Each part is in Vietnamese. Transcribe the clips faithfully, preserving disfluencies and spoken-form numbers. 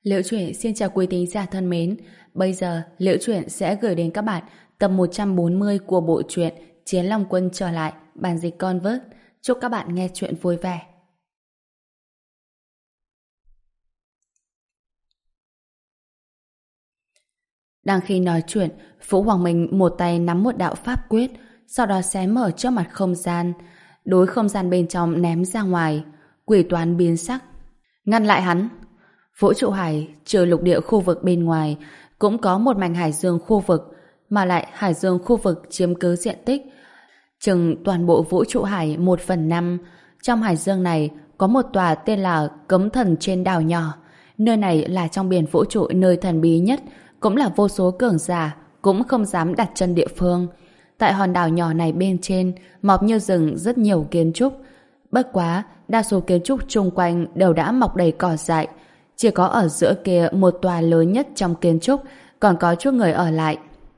Liễu Chuyện xin chào quý thính giả thân mến. Bây giờ Liễu Chuyện sẽ gửi đến các bạn tập một trăm bốn mươi của bộ truyện Chiến Long Quân trở lại, bản dịch Convert. Chúc các bạn nghe chuyện vui vẻ. Đang khi nói chuyện, Vũ Hoàng Minh một tay nắm một đạo pháp quyết, sau đó xé mở trước mặt không gian, đối không gian bên trong ném ra ngoài. Quỷ toán biến sắc, ngăn lại hắn. Vũ trụ hải trừ lục địa khu vực bên ngoài cũng có một mảnh hải dương khu vực, mà lại hải dương khu vực chiếm cứ diện tích chừng toàn bộ vũ trụ hải một phần năm. Trong hải dương này có một tòa tên là Cấm Thần trên đảo nhỏ. Nơi này là trong biển vũ trụ nơi thần bí nhất, cũng là vô số cường giả cũng không dám đặt chân địa phương. Tại hòn đảo nhỏ này bên trên mọc như rừng rất nhiều kiến trúc, bất quá đa số kiến trúc chung quanh đều đã mọc đầy cỏ dại. Chỉ có ở giữa kia một tòa lớn nhất trong kiến trúc còn có chút người ở lại.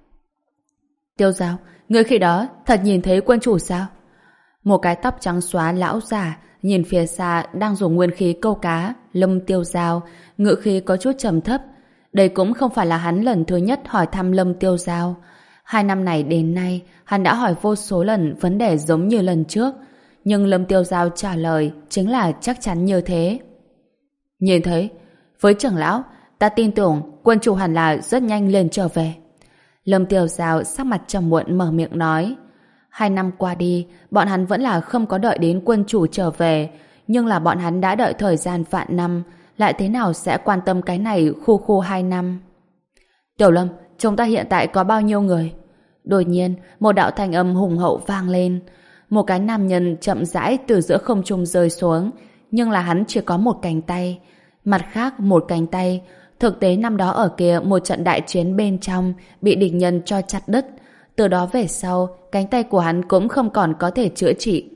Tiêu Giao, người khi đó thật nhìn thấy quân chủ sao? Một cái tóc trắng xóa lão già nhìn phía xa đang dùng nguyên khí câu cá, Lâm Tiêu Giao, ngữ khí có chút trầm thấp. Đây cũng không phải là hắn lần thứ nhất hỏi thăm Lâm Tiêu Giao. Hai năm này đến nay, hắn đã hỏi vô số lần vấn đề giống như lần trước, nhưng Lâm Tiêu Giao trả lời chính là chắc chắn như thế. Nhìn thấy, với trưởng lão, ta tin tưởng quân chủ hẳn là rất nhanh lên trở về. Lâm Tiêu Giao sắc mặt trầm muộn mở miệng nói. Hai năm qua đi, bọn hắn vẫn là không có đợi đến quân chủ trở về, nhưng là bọn hắn đã đợi thời gian vạn năm, lại thế nào sẽ quan tâm cái này khu khu hai năm. Tiểu Lâm, chúng ta hiện tại có bao nhiêu người? Đột nhiên, một đạo thanh âm hùng hậu vang lên. Một cái nam nhân chậm rãi từ giữa không trung rơi xuống, nhưng là hắn chỉ có một cánh tay. Mặt khác một cánh tay, thực tế năm đó ở kia một trận đại chiến bên trong bị địch nhân cho chặt đứt. Từ đó về sau, cánh tay của hắn cũng không còn có thể chữa trị.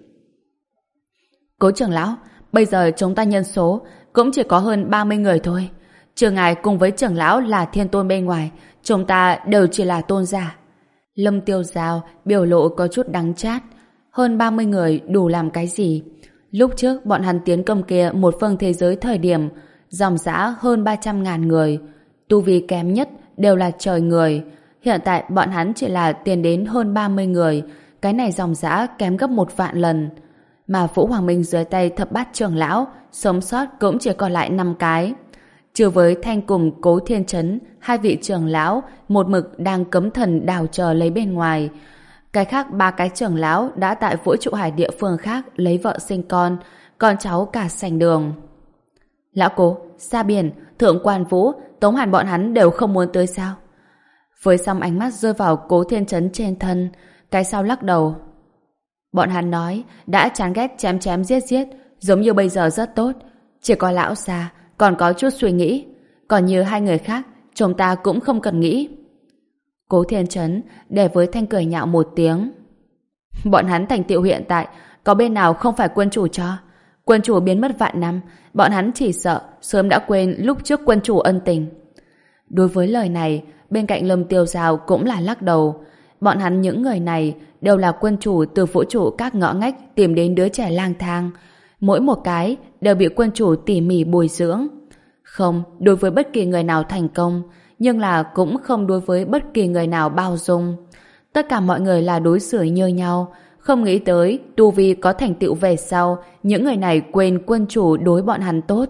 Cố trưởng lão, bây giờ chúng ta nhân số cũng chỉ có hơn ba mươi người thôi. Trừ ngài cùng với trưởng lão là thiên tôn bên ngoài, chúng ta đều chỉ là tôn giả. Lâm Tiêu Giao biểu lộ có chút đắng chát. Hơn ba mươi người đủ làm cái gì? Lúc trước bọn hắn tiến công kia một phương thế giới thời điểm dòng dã hơn ba trăm ngàn người, tu vi kém nhất đều là trời người. Hiện tại bọn hắn chỉ là tiến đến hơn ba mươi người, cái này dòng dã kém gấp một vạn lần. Mà Vũ Hoàng Minh dưới tay thập bát trưởng lão sống sót cũng chỉ còn lại năm cái. Trừ với Thanh cùng Cố Thiên Chấn, hai vị trưởng lão một mực đang cấm thần đào chờ lấy bên ngoài. Cái khác ba cái trưởng lão đã tại vũ trụ hải địa phương khác lấy vợ sinh con, con cháu cả sành đường. Lão Cố, Sa Biển, Thượng Quan Vũ, Tống Hàn bọn hắn đều không muốn tới sao? Với xong ánh mắt rơi vào Cố Thiên Chấn trên thân, cái sau lắc đầu. Bọn hắn nói đã chán ghét chém chém giết giết, giống như bây giờ rất tốt. Chỉ có lão Sa còn có chút suy nghĩ, còn như hai người khác chúng ta cũng không cần nghĩ. Cố Thiên Chấn để với Thanh cười nhạo một tiếng. Bọn hắn thành tựu hiện tại có bên nào không phải quân chủ cho? Quân chủ biến mất vạn năm, bọn hắn chỉ sợ sớm đã quên lúc trước quân chủ ân tình. Đối với lời này, bên cạnh Lâm Tiêu Giao cũng là lắc đầu. Bọn hắn những người này đều là quân chủ từ vũ trụ các ngõ ngách tìm đến đứa trẻ lang thang. Mỗi một cái đều bị quân chủ tỉ mỉ bồi dưỡng. Không đối với bất kỳ người nào thành công, nhưng là cũng không đối với bất kỳ người nào bao dung. Tất cả mọi người là đối xử như nhau, không nghĩ tới tu vi có thành tựu về sau, những người này quên quân chủ đối bọn hắn tốt.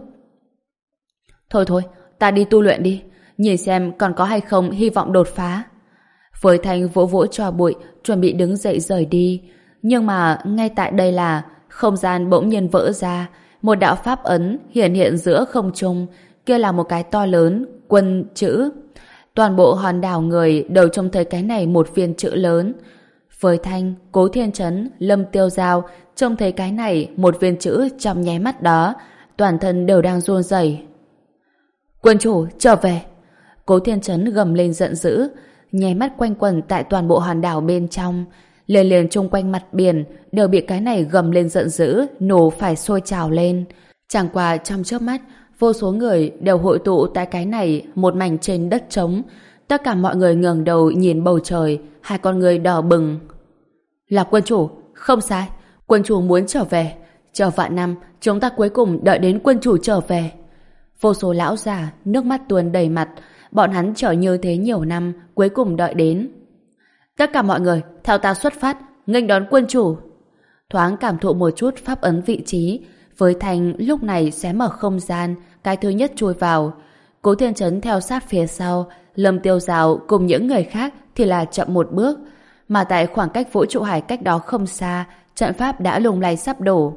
Thôi thôi, ta đi tu luyện đi, nhìn xem còn có hay không hy vọng đột phá. Với Thanh vỗ vỗ cho bụi, chuẩn bị đứng dậy rời đi. Nhưng mà ngay tại đây là không gian bỗng nhiên vỡ ra, một đạo pháp ấn hiện hiện giữa không trung, kia là một cái to lớn quân chữ. Toàn bộ hòn đảo người đều trông thấy cái này một viên chữ lớn. Với Thanh, Cố Thiên Chấn, Lâm Tiêu Giao trông thấy cái này một viên chữ trong nháy mắt đó, toàn thân đều đang run rẩy. Quân chủ trở về! Cố Thiên Chấn gầm lên giận dữ, nháy mắt quanh quẩn tại toàn bộ hòn đảo bên trong, liền liền chung quanh mặt biển đều bị cái này gầm lên giận dữ nổ phải sôi trào lên. Chẳng qua trong chớp mắt, vô số người đều hội tụ tại cái này một mảnh trên đất trống. Tất cả mọi người ngẩng đầu nhìn bầu trời, hai con người đỏ bừng. Là quân chủ, không sai, quân chủ muốn trở về. Chờ vạn năm, chúng ta cuối cùng đợi đến quân chủ trở về. Vô số lão già, nước mắt tuôn đầy mặt, bọn hắn chờ như thế nhiều năm, cuối cùng đợi đến. Tất cả mọi người, theo ta xuất phát, nghênh đón quân chủ. Thoáng cảm thụ một chút pháp ấn vị trí, với Thành lúc này xé mở không gian, cái thứ nhất chui vào. Cố Thiên Chấn theo sát phía sau, Lâm Tiêu Dao cùng những người khác thì là chậm một bước, mà tại khoảng cách vũ trụ hải cách đó không xa, trận pháp đã lung lay sắp đổ.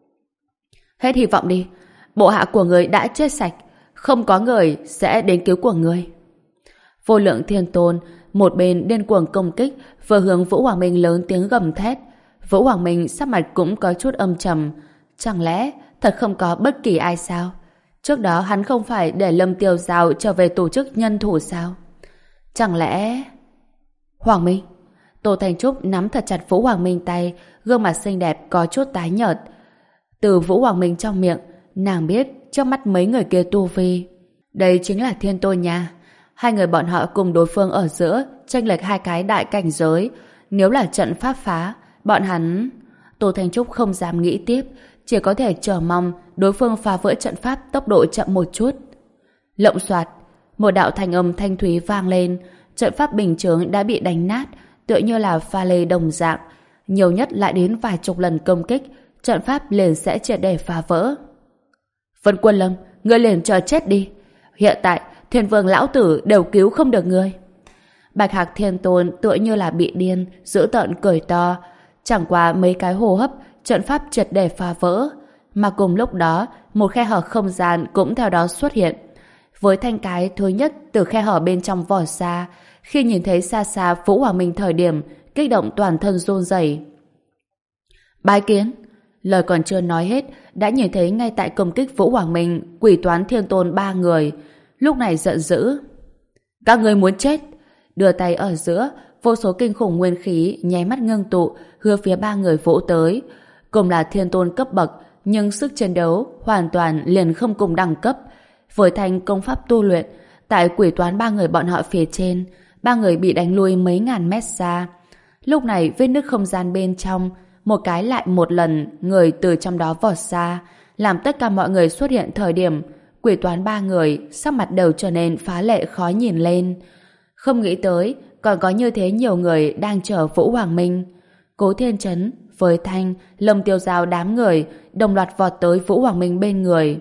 Hết hy vọng đi, bộ hạ của người đã chết sạch, không có người sẽ đến cứu của người. Vô Lượng Thiên Tôn một bên điên cuồng công kích, vừa hướng Vũ Hoàng Minh lớn tiếng gầm thét. Vũ Hoàng Minh sắc mặt cũng có chút âm trầm. Chẳng lẽ thật không có bất kỳ ai sao? Trước đó hắn không phải để Lâm Tiêu Dao trở về tổ chức nhân thủ sao? Chẳng lẽ... Hoàng Minh? Tô Thành Trúc nắm thật chặt Vũ Hoàng Minh tay, gương mặt xinh đẹp có chút tái nhợt. Từ Vũ Hoàng Minh trong miệng, nàng biết trước mắt mấy người kia tu vi. Đây chính là Thiên Tôn nha. Hai người bọn họ cùng đối phương ở giữa, chênh lệch hai cái đại cảnh giới. Nếu là trận pháp phá, bọn hắn... Tô Thành Trúc không dám nghĩ tiếp, chỉ có thể chờ mong đối phương phá vỡ trận pháp tốc độ chậm một chút. Lộng xoạt, một đạo thanh âm thanh thúy vang lên, trận pháp bình chướng đã bị đánh nát, tựa như là pha lê đồng dạng, nhiều nhất lại đến vài chục lần công kích, trận pháp liền sẽ triệt để phá vỡ. Vân Quân Lâm, ngươi liền chờ chết đi. Hiện tại, Thiên Vương lão tử đều cứu không được ngươi. Bạch Hạc Thiên Tôn tựa như là bị điên, dữ tợn cười to. Chẳng qua mấy cái hô hấp, trận pháp triệt để phá vỡ. Mà cùng lúc đó, một khe hở không gian cũng theo đó xuất hiện. Với thanh cái thứ nhất từ khe hở bên trong vỏ ra, khi nhìn thấy xa xa Vũ Hoàng Minh thời điểm, kích động toàn thân run rẩy. Bái kiến. Lời còn chưa nói hết, đã nhìn thấy ngay tại công kích Vũ Hoàng Minh, Quỷ Toán Thiên Tôn ba người. Lúc này giận dữ. Các người muốn chết. Đưa tay ở giữa, vô số kinh khủng nguyên khí nháy mắt ngưng tụ, hướng phía ba người vỗ tới. Cùng là Thiên Tôn cấp bậc, nhưng sức chiến đấu hoàn toàn liền không cùng đẳng cấp. Với thành công pháp tu luyện, tại Quỷ Toán ba người bọn họ phía trên, ba người bị đánh lui mấy ngàn mét xa. Lúc này vết nứt không gian bên trong, một cái lại một lần người từ trong đó vọt ra, làm tất cả mọi người xuất hiện thời điểm Quỷ Toán ba người sắc mặt đều trở nên phá lệ khó nhìn lên. Không nghĩ tới còn có như thế nhiều người đang chờ Vũ Hoàng Minh. Cố Thiên Chấn với Thanh, Lâm Tiêu Dao đám người đồng loạt vọt tới Vũ Hoàng Minh bên người.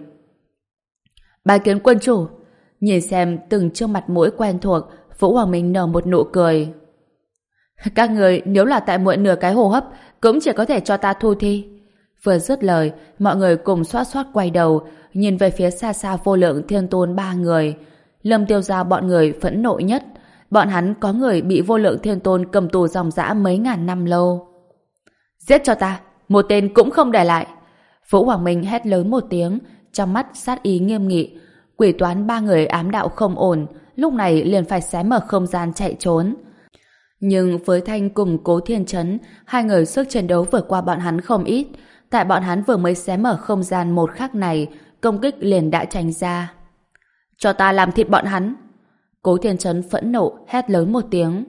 Bái kiến quân chủ. Nhìn xem từng trương mặt mũi quen thuộc, Vũ Hoàng Minh nở một nụ cười. Các người nếu là tại muộn nửa cái hô hấp cũng chỉ có thể cho ta thu thi. Vừa dứt lời, mọi người cùng xoát xoát quay đầu, nhìn về phía xa xa Vô Lượng Thiên Tôn ba người. Lâm Tiêu Dao bọn người phẫn nộ nhất. Bọn hắn có người bị Vô Lượng Thiên Tôn cầm tù dòng dã mấy ngàn năm lâu. Giết cho ta, một tên cũng không để lại. Vũ Hoàng Minh hét lớn một tiếng, trong mắt sát ý nghiêm nghị. Quỷ Toán ba người ám đạo không ổn, lúc này liền phải xé mở không gian chạy trốn. Nhưng với Thanh cùng Cố Thiên Chấn, hai người sức chiến đấu vượt qua bọn hắn không ít. Tại bọn hắn vừa mới xé mở không gian một khắc này, công kích liền đã tránh ra. Cho ta làm thịt bọn hắn. Cố Thiên Chấn phẫn nộ hét lớn một tiếng.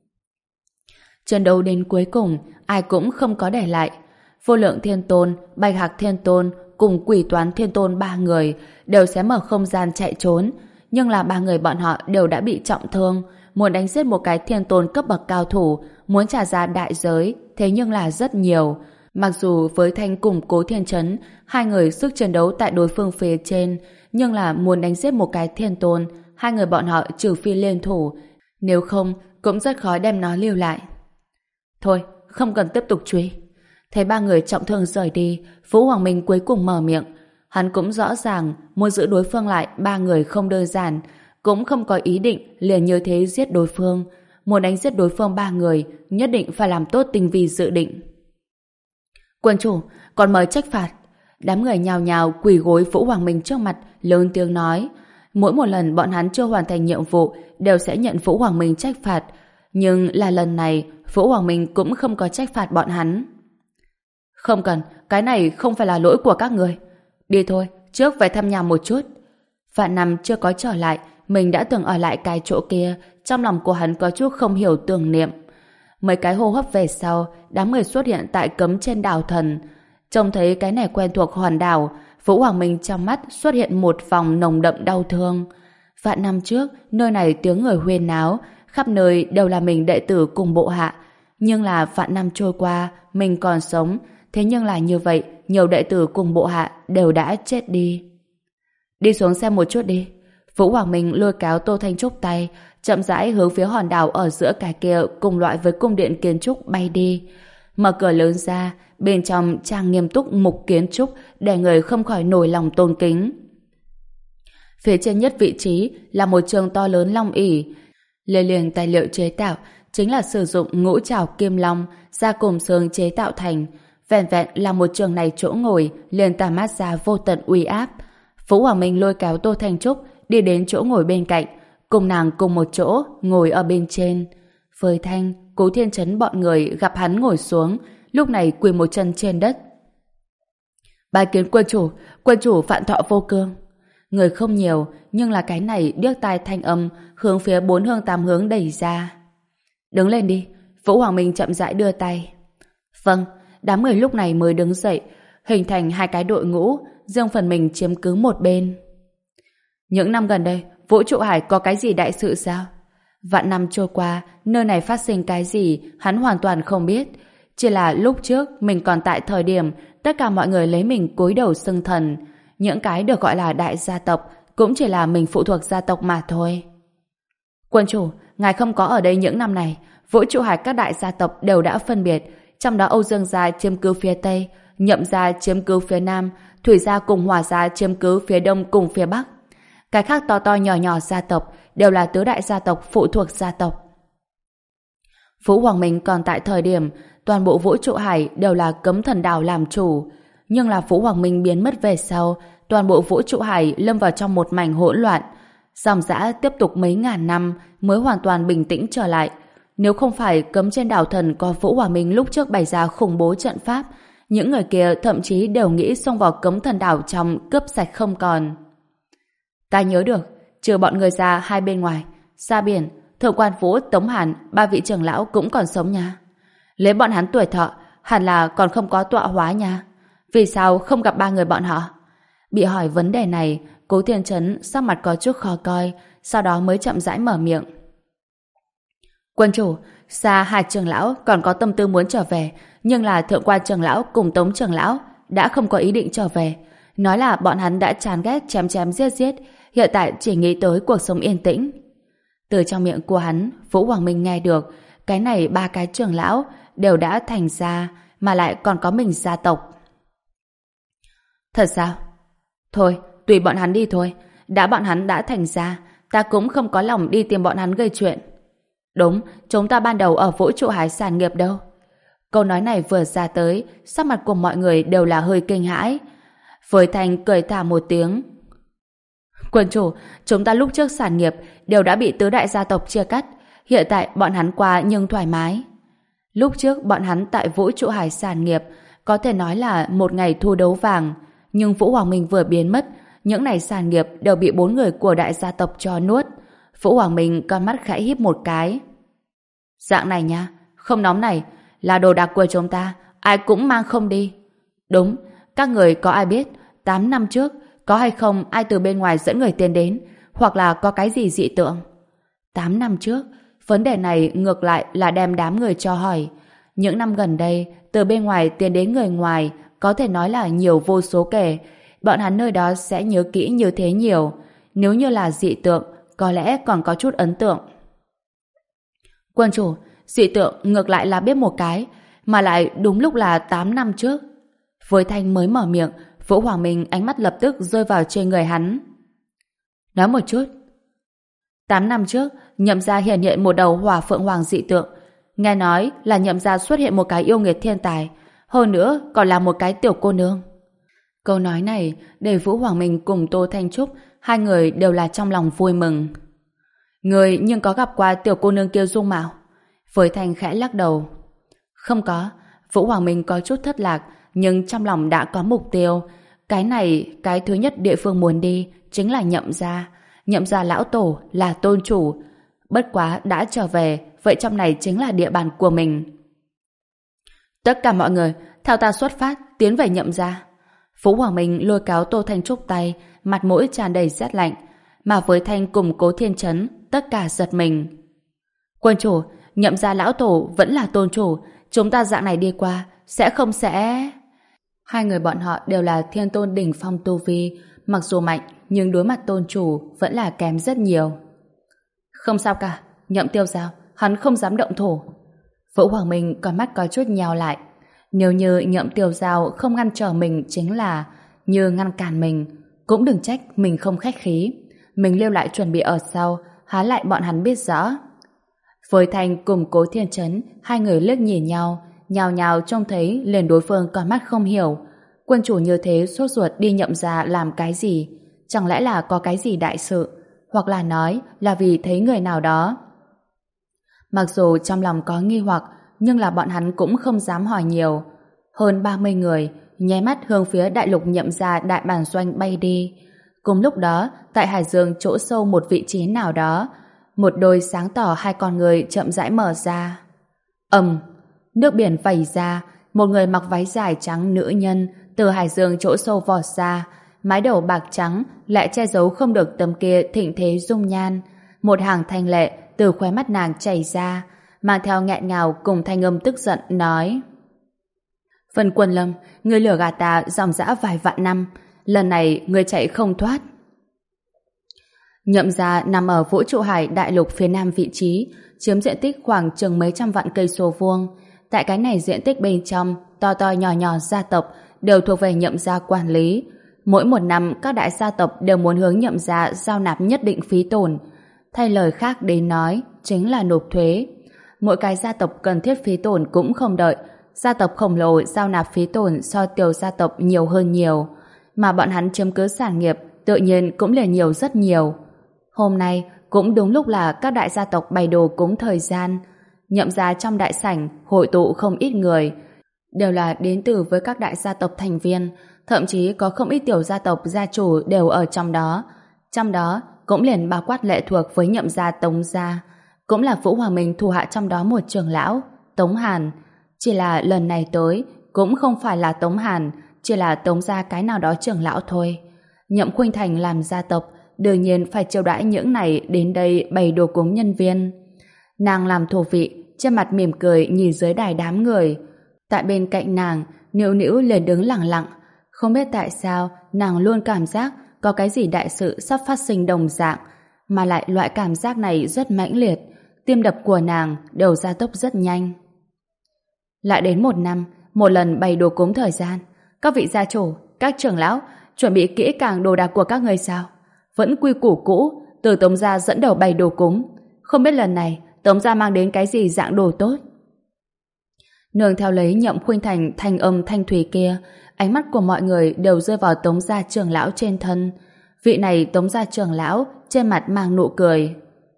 Chiến đấu đến cuối cùng, ai cũng không có để lại. Vô Lượng Thiên Tôn, Bạch Hạc Thiên Tôn cùng Quỷ Toán Thiên Tôn ba người đều xé mở không gian chạy trốn, nhưng là ba người bọn họ đều đã bị trọng thương. Muốn đánh giết một cái Thiên Tôn cấp bậc cao thủ, muốn trả giá đại giới, thế nhưng là rất nhiều. Mặc dù với Thanh cùng Cố Thiên Chấn, hai người sức chiến đấu tại đối phương phía trên, nhưng là muốn đánh giết một cái Thiên Tôn, hai người bọn họ trừ phi liên thủ, nếu không cũng rất khó đem nó lưu lại. Thôi, không cần tiếp tục truy. Thấy ba người trọng thương rời đi, Vũ Hoàng Minh cuối cùng mở miệng. Hắn cũng rõ ràng muốn giữ đối phương lại ba người không đơn giản, cũng không có ý định liền như thế giết đối phương. Muốn đánh giết đối phương ba người, nhất định phải làm tốt tinh vi dự định. Quân chủ, còn mời trách phạt. Đám người nhào nhào quỳ gối Vũ Hoàng Minh trước mặt, lớn tiếng nói. Mỗi một lần bọn hắn chưa hoàn thành nhiệm vụ đều sẽ nhận Vũ Hoàng Minh trách phạt, nhưng là lần này Vũ Hoàng Minh cũng không có trách phạt bọn hắn. Không cần, cái này không phải là lỗi của các người. Đi thôi, trước về thăm nhà một chút. Vạn năm chưa có trở lại, mình đã từng ở lại cái chỗ kia, trong lòng của hắn có chút không hiểu tưởng niệm. Mấy cái hô hấp về sau, đám người xuất hiện tại cấm trên đảo thần. Trông thấy cái này quen thuộc hòn đảo, Vũ Hoàng Minh trong mắt xuất hiện một vòng nồng đậm đau thương. Vạn năm trước, nơi này tiếng người huyên náo, khắp nơi đều là mình đệ tử cùng bộ hạ. Nhưng là vạn năm trôi qua, mình còn sống, thế nhưng là như vậy, nhiều đệ tử cùng bộ hạ đều đã chết đi. Đi xuống xem một chút đi. Vũ Hoàng Minh lôi kéo Tô Thanh Trúc tay, chậm rãi hướng phía hòn đảo ở giữa cái kia cùng loại với cung điện kiến trúc bay đi. Mở cửa lớn ra, bên trong trang nghiêm túc mục kiến trúc để người không khỏi nổi lòng tôn kính. Phía trên nhất vị trí là một trường to lớn long ỷ. Lê liền tài liệu chế tạo chính là sử dụng ngũ trảo kim long da cùng xương chế tạo thành. Vẹn vẹn là một trường này chỗ ngồi liền tản mát ra vô tận uy áp. Vũ Hoàng Minh lôi kéo Tô Thanh Trúc đi đến chỗ ngồi bên cạnh, cùng nàng cùng một chỗ ngồi ở bên trên. Với Thanh, Cố Thiên Chấn bọn người gặp hắn ngồi xuống, lúc này quỳ một chân trên đất. Bái kiến quân chủ, quân chủ vạn thọ vô cương. Người không nhiều, nhưng là cái này điếc tai thanh âm hướng phía bốn hương tám hướng đẩy ra. Đứng lên đi. Vũ Hoàng Minh chậm rãi đưa tay. Vâng. Đám người lúc này mới đứng dậy, hình thành hai cái đội ngũ, riêng phần mình chiếm cứ một bên. Những năm gần đây, Vũ Trụ Hải có cái gì đại sự sao? Vạn năm trôi qua, nơi này phát sinh cái gì, hắn hoàn toàn không biết. Chỉ là lúc trước, mình còn tại thời điểm, tất cả mọi người lấy mình cúi đầu xưng thần. Những cái được gọi là đại gia tộc, cũng chỉ là mình phụ thuộc gia tộc mà thôi. Quân chủ, ngài không có ở đây những năm này, Vũ Trụ Hải các đại gia tộc đều đã phân biệt, trong đó Âu Dương gia chiếm cứ phía Tây, Nhậm gia chiếm cứ phía Nam, Thủy gia cùng Hỏa gia chiếm cứ phía Đông cùng phía Bắc. Cái khác to to nhỏ nhỏ gia tộc đều là tứ đại gia tộc phụ thuộc gia tộc. Vũ Hoàng Minh còn tại thời điểm toàn bộ Vũ Trụ Hải đều là cấm thần đảo làm chủ, nhưng là Vũ Hoàng Minh biến mất về sau, toàn bộ Vũ Trụ Hải lâm vào trong một mảnh hỗn loạn. Dòng dã tiếp tục mấy ngàn năm mới hoàn toàn bình tĩnh trở lại. Nếu không phải cấm trên đảo thần có Vũ Hoàng Minh lúc trước bày ra khủng bố trận pháp, những người kia thậm chí đều nghĩ xông vào cấm thần đảo trong cướp sạch không còn. Ta nhớ được, trừ bọn người ra hai bên ngoài, xa biển, Thượng quan Vũ, Tống Hàn, ba vị trưởng lão cũng còn sống nha. Lấy bọn hắn tuổi thọ, hẳn là còn không có tọa hóa nha. Vì sao không gặp ba người bọn họ? Bị hỏi vấn đề này, Cố Thiên Chấn sắc mặt có chút khó coi, sau đó mới chậm rãi mở miệng. Quân chủ, xa hai trưởng lão còn có tâm tư muốn trở về, nhưng là Thượng quan trưởng lão cùng Tống trưởng lão đã không có ý định trở về. Nói là bọn hắn đã chán ghét chém chém giết giết, hiện tại chỉ nghĩ tới cuộc sống yên tĩnh. Từ trong miệng của hắn, Vũ Hoàng Minh nghe được, cái này ba cái trưởng lão đều đã thành gia, mà lại còn có mình gia tộc. Thật sao? Thôi, tùy bọn hắn đi thôi. Đã bọn hắn đã thành gia, ta cũng không có lòng đi tìm bọn hắn gây chuyện. Đúng, chúng ta ban đầu ở Vũ Trụ Hải sản nghiệp đâu. Câu nói này vừa ra tới, sắc mặt của mọi người đều là hơi kinh hãi. Với Thành cười thả một tiếng. Quân chủ, chúng ta lúc trước sản nghiệp đều đã bị tứ đại gia tộc chia cắt. Hiện tại bọn hắn qua nhưng thoải mái. Lúc trước bọn hắn tại Vũ Trụ Hải sản nghiệp có thể nói là một ngày thu đấu vàng. Nhưng Vũ Hoàng Minh vừa biến mất, những này sản nghiệp đều bị bốn người của đại gia tộc cho nuốt. Vũ Hoàng Minh con mắt khẽ híp một cái. Dạng này nha, không nóng này, là đồ đạc của chúng ta, ai cũng mang không đi. Đúng, các người có ai biết, tám năm trước, có hay không ai từ bên ngoài dẫn người tiến đến, hoặc là có cái gì dị tượng? Tám năm trước, vấn đề này ngược lại là đem đám người cho hỏi. Những năm gần đây, từ bên ngoài tiến đến người ngoài, có thể nói là nhiều vô số kể. Bọn hắn nơi đó sẽ nhớ kỹ như thế nhiều. Nếu như là dị tượng, có lẽ còn có chút ấn tượng. Quân chủ, dị tượng ngược lại là biết một cái, mà lại đúng lúc là tám năm trước. Với Thanh mới mở miệng, Vũ Hoàng Minh ánh mắt lập tức rơi vào trên người hắn. Nói một chút. Tám năm trước, Nhậm gia hiện hiện một đầu hỏa phượng hoàng dị tượng. Nghe nói là Nhậm gia xuất hiện một cái yêu nghiệt thiên tài, hơn nữa còn là một cái tiểu cô nương. Câu nói này để Vũ Hoàng Minh cùng Tô Thanh Trúc hai người đều là trong lòng vui mừng. Người nhưng có gặp qua tiểu cô nương kia dung mạo? Với Thanh khẽ lắc đầu. Không có. Vũ Hoàng Minh có chút thất lạc, nhưng trong lòng đã có mục tiêu. Cái này, cái thứ nhất địa phương muốn đi chính là Nhậm gia. Nhậm gia lão tổ là tôn chủ. Bất quá đã trở về, vậy trong này chính là địa bàn của mình. Tất cả mọi người theo ta xuất phát tiến về Nhậm gia. Phú Hoàng Minh lôi kéo Tô Thanh Trúc tay, mặt mũi tràn đầy rét lạnh, mà với Thanh cùng Cố Thiên Chấn, tất cả giật mình. Quân chủ, Nhậm gia lão tổ vẫn là tôn chủ, chúng ta dạng này đi qua, sẽ không sẽ... Hai người bọn họ đều là thiên tôn đỉnh phong tu vi, mặc dù mạnh, nhưng đối mặt tôn chủ vẫn là kém rất nhiều. Không sao cả, Nhậm Tiêu Giao, hắn không dám động thủ. Vũ Hoàng Minh con mắt có chút nheo lại. Nếu như Nhậm Tiêu Giao không ngăn trở mình chính là như ngăn cản mình, cũng đừng trách mình không khách khí. Mình lưu lại chuẩn bị ở sau, há lại bọn hắn biết rõ. Với Thanh cùng Cố Thiên Chấn, hai người liếc nhìn nhau, nhào nhào trông thấy liền đối phương con mắt không hiểu. Quân chủ như thế sốt ruột đi Nhậm gia làm cái gì? Chẳng lẽ là có cái gì đại sự? Hoặc là nói là vì thấy người nào đó? Mặc dù trong lòng có nghi hoặc, nhưng là bọn hắn cũng không dám hỏi nhiều. Hơn ba mươi người nháy mắt hướng phía đại lục Nhậm gia đại bản doanh bay đi. Cùng lúc đó, tại Hải Dương chỗ sâu một vị trí nào đó, một đôi sáng tỏ hai con người chậm rãi mở ra. Ầm, nước biển vẩy ra, một người mặc váy dài trắng nữ nhân từ Hải Dương chỗ sâu vọt ra, mái đầu bạc trắng lại che giấu không được tấm kia thịnh thế dung nhan. Một hàng thanh lệ từ khóe mắt nàng chảy ra, mang theo nghẹn ngào cùng thanh âm tức giận nói: Vân Quân Lâm, ngươi lừa gạt ta dòng dã vài vạn năm, lần này ngươi chạy không thoát. Nhậm gia nằm ở vũ trụ hải đại lục phía nam vị trí, chiếm diện tích khoảng chừng mấy trăm vạn cây số vuông. Tại cái này diện tích bên trong, to to nhỏ nhỏ gia tộc đều thuộc về Nhậm gia quản lý. Mỗi một năm, các đại gia tộc đều muốn hướng Nhậm gia giao nạp nhất định phí tổn. Thay lời khác đến nói, chính là nộp thuế. Mỗi cái gia tộc cần thiết phí tổn cũng không đợi. Gia tộc khổng lồ giao nạp phí tổn so tiểu gia tộc nhiều hơn nhiều. Mà bọn hắn chiếm cứ sản nghiệp, tự nhiên cũng liền nhiều rất nhiều. Hôm nay, cũng đúng lúc là các đại gia tộc bày đồ cúng thời gian. Nhậm gia trong đại sảnh hội tụ không ít người, đều là đến từ với các đại gia tộc thành viên, thậm chí có không ít tiểu gia tộc gia chủ đều ở trong đó. Trong đó cũng liền bao quát lệ thuộc với Nhậm gia Tống gia, cũng là Vũ Hoàng Minh thủ hạ trong đó một trưởng lão, Tống Hàn. Chỉ là lần này tới cũng không phải là Tống Hàn, chỉ là Tống gia cái nào đó trưởng lão thôi. Nhậm Khuynh Thành làm gia tộc, đương nhiên phải chiêu đãi những này đến đây bày đồ cúng nhân viên. Nàng làm thủ vị, trên mặt mỉm cười nhìn dưới đài đám người. Tại bên cạnh nàng, Nữu Nữu liền đứng lặng lặng. Không biết tại sao, nàng luôn cảm giác có cái gì đại sự sắp phát sinh đồng dạng, mà lại loại cảm giác này rất mãnh liệt. Tim đập của nàng đều gia tốc rất nhanh. Lại đến một năm, một lần bày đồ cúng thời gian. Các vị gia chủ, các trưởng lão, chuẩn bị kỹ càng đồ đạc của các người sao? Vẫn quy củ cũ, từ Tống gia dẫn đầu bày đồ cúng. Không biết lần này Tống gia mang đến cái gì dạng đồ tốt. Nương theo lấy Nhậm Khuynh Thành thanh âm thanh thủy kia, ánh mắt của mọi người đều rơi vào Tống gia trưởng lão trên thân. Vị này Tống gia trưởng lão trên mặt mang nụ cười.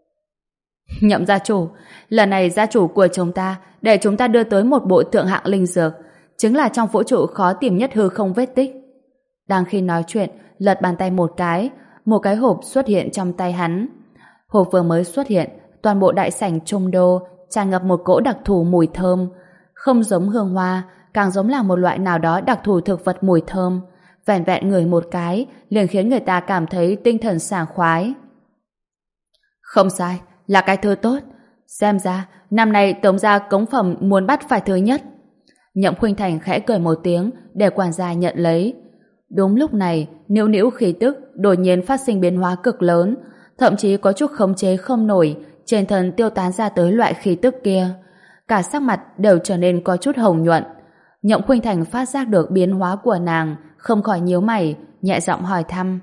Nhậm gia chủ, lần này gia chủ của chúng ta để chúng ta đưa tới một bộ thượng hạng linh dược, chính là trong vũ trụ khó tìm nhất hư không vết tích. Đang khi nói chuyện, lật bàn tay một cái, một cái hộp xuất hiện trong tay hắn. Hộp vừa mới xuất hiện, toàn bộ đại sảnh Trung Đô tràn ngập một cỗ đặc thù mùi thơm, không giống hương hoa, càng giống là một loại nào đó đặc thù thực vật mùi thơm. Vẹn vẹn ngửi một cái liền khiến người ta cảm thấy tinh thần sảng khoái. Không sai, là cái thứ tốt. Xem ra năm nay Tống gia cống phẩm muốn bắt phải thứ nhất. Nhậm Khuynh Thành khẽ cười một tiếng để quản gia nhận lấy. Đúng lúc này, Nữu Nữu khí tức đột nhiên phát sinh biến hóa cực lớn, thậm chí có chút khống chế không nổi, trên thân tiêu tán ra tới loại khí tức kia. Cả sắc mặt đều trở nên có chút hồng nhuận. Nhậm Khuynh Thành phát giác được biến hóa của nàng, không khỏi nhíu mày, nhẹ giọng hỏi thăm.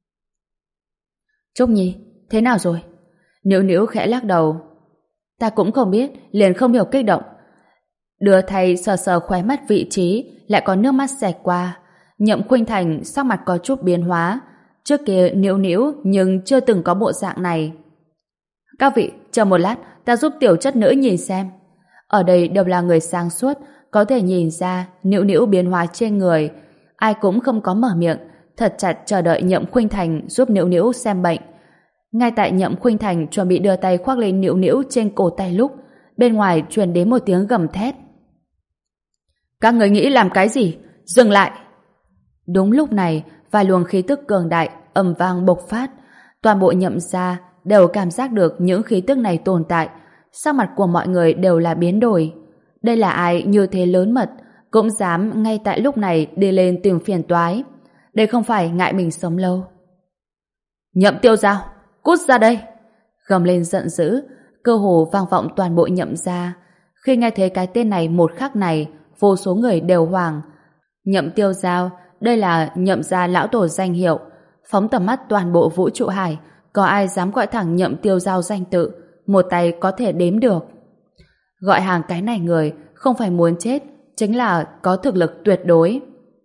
Trúc Nhi, thế nào rồi? Nữu Nữu khẽ lắc đầu. Ta cũng không biết, liền không hiểu kích động. Đưa thay sờ sờ khóe mắt vị trí, lại có nước mắt xẹt qua. Nhậm Khuynh Thành sắc mặt có chút biến hóa. Trước kia Nữu Nữu nhưng chưa từng có bộ dạng này. Các vị, chờ một lát, ta giúp tiểu chất nữ nhìn xem. Ở đây đều là người sáng suốt, có thể nhìn ra Nữu Nữu biến hóa trên người. Ai cũng không có mở miệng, thật chặt chờ đợi Nhậm Khuynh Thành giúp Nữu Nữu xem bệnh. Ngay tại Nhậm Khuynh Thành chuẩn bị đưa tay khoác lên Nữu Nữu trên cổ tay lúc, bên ngoài truyền đến một tiếng gầm thét. Các người nghĩ làm cái gì? Dừng lại! Đúng lúc này, vài luồng khí tức cường đại ầm vang bộc phát, toàn bộ Nhậm gia đều cảm giác được những khí tức này tồn tại, sắc mặt của mọi người đều là biến đổi. Đây là ai như thế lớn mật, cũng dám ngay tại lúc này đi lên tìm phiền toái. Đây không phải ngại mình sống lâu. Nhậm Tiêu Dao, cút ra đây! Gầm lên giận dữ, cơ hồ vang vọng toàn bộ Nhậm gia. Khi nghe thấy cái tên này một khắc này, vô số người đều hoảng. Nhậm Tiêu Dao, đây là Nhậm gia lão tổ danh hiệu. Phóng tầm mắt toàn bộ vũ trụ hải, có ai dám gọi thẳng Nhậm Tiêu Dao danh tự, một tay có thể đếm được. Gọi hàng cái này người, không phải muốn chết, chính là có thực lực tuyệt đối.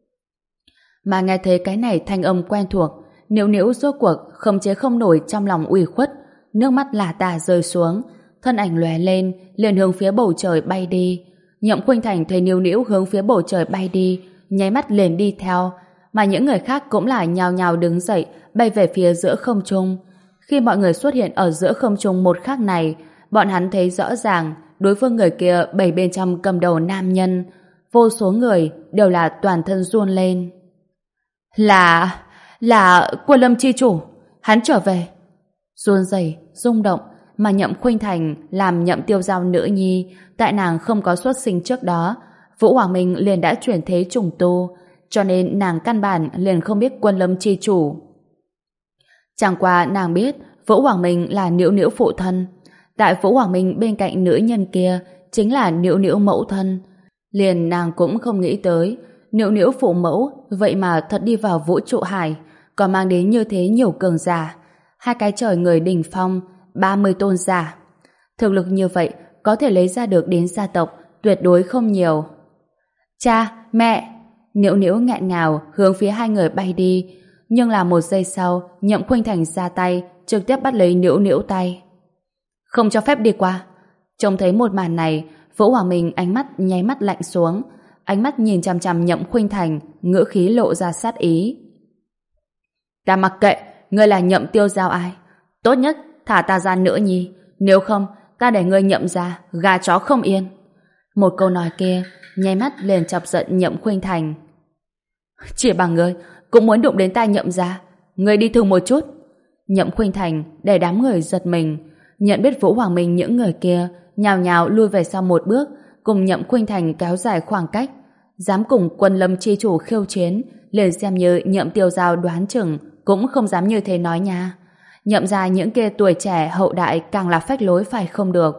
Mà nghe thấy cái này thanh âm quen thuộc, Niễu Niễu rốt cuộc khống chế không nổi trong lòng ủy khuất, nước mắt lả tả rơi xuống, thân ảnh lóe lên, liền hướng phía bầu trời bay đi. Nhậm Khuynh Thành thấy Niễu Niễu hướng phía bầu trời bay đi, nháy mắt liền đi theo, mà những người khác cũng là nhào nhào đứng dậy, bay về phía giữa không trung. Khi mọi người xuất hiện ở giữa không trung một khắc này, bọn hắn thấy rõ ràng đối phương người kia bảy bên trong cầm đầu nam nhân, vô số người đều là toàn thân run lên. Là... là Quân Lâm chi chủ, hắn trở về. Run rẩy, rung động, mà Nhậm Khuynh Thành làm Nhậm Tiêu Dao nữ nhi, tại nàng không có xuất sinh trước đó, Vũ Hoàng Minh liền đã chuyển thế trùng tu, cho nên nàng căn bản liền không biết Quân Lâm chi chủ. Chẳng qua nàng biết Vũ Hoàng Minh là Niễu Niễu phụ thân, tại Vũ Hoàng Minh bên cạnh nữ nhân kia chính là Niễu Niễu mẫu thân, liền nàng cũng không nghĩ tới Niễu Niễu phụ mẫu vậy mà thật đi vào vũ trụ hải, còn mang đến như thế nhiều cường giả, hai cái trời người đỉnh phong, ba mươi tôn giả. Thực lực như vậy có thể lấy ra được đến gia tộc tuyệt đối không nhiều. Cha, mẹ! Niễu Niễu nghẹn ngào hướng phía hai người bay đi, nhưng là một giây sau Nhậm Khuynh Thành ra tay trực tiếp bắt lấy Niễu Niễu tay. Không cho phép đi qua. Trông thấy một màn này, Vũ Hoàng Minh ánh mắt nháy mắt lạnh xuống, ánh mắt nhìn chằm chằm Nhậm Khuynh Thành, ngữ khí lộ ra sát ý. Ta mặc kệ ngươi là Nhậm Tiêu Dao ai, tốt nhất thả ta ra nữa nhi, nếu không ta để ngươi Nhậm ra gà chó không yên. Một câu nói kia nháy mắt liền chọc giận Nhậm Khuynh Thành. Chỉ bằng ngươi cũng muốn đụng đến ta Nhậm ra, ngươi đi thử một chút. Nhậm Khuynh Thành để đám người giật mình, nhận biết Vũ Hoàng Minh những người kia nhào nhào lui về sau một bước, cùng Nhậm Khuynh Thành kéo dài khoảng cách. Dám cùng Quân Lâm chi chủ khiêu chiến, liền xem như Nhậm Tiêu Dao đoán chừng cũng không dám như thế nói nha. Nhậm ra những kia tuổi trẻ hậu đại càng là phách lối phải không được.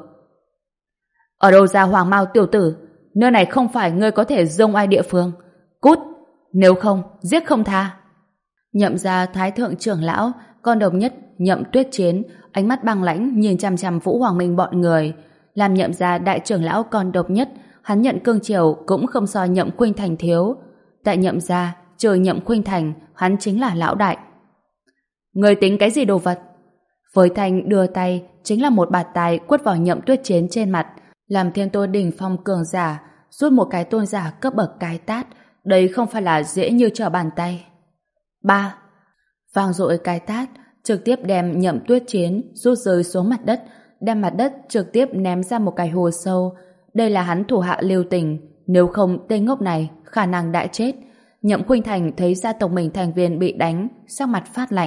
Ở đâu ra Hoàng Mao tiểu tử, nơi này không phải ngươi có thể dông ai địa phương. Cút, nếu không giết không tha. Nhậm ra thái thượng trưởng lão, con độc nhất Nhậm Tuyết Chiến, ánh mắt băng lãnh nhìn chằm chằm Vũ Hoàng Minh bọn người. Làm Nhậm ra đại trưởng lão con độc nhất, hắn nhận cương triều cũng không so Nhậm Khuynh Thành thiếu. Tại Nhậm gia, trừ Nhậm Khuynh Thành, hắn chính là lão đại. Người tính cái gì đồ vật? Với Thành đưa tay chính là một bạt tài quất vào Nhậm Tuyết Chiến trên mặt, làm thiên tôn đỉnh phong cường giả rút một cái tôn giả cấp bậc cái tát, đây không phải là dễ như trở bàn tay. Ba. Vang dội cái tát trực tiếp đem Nhậm Tuyết Chiến rút rơi xuống mặt đất, đem mặt đất trực tiếp ném ra một cái hồ sâu. Đây là hắn thủ hạ lưu tình, nếu không tên ngốc này khả năng đã chết. Nhậm Khuynh Thành thấy gia tộc mình thành viên bị đánh, sắc mặt phát lạnh.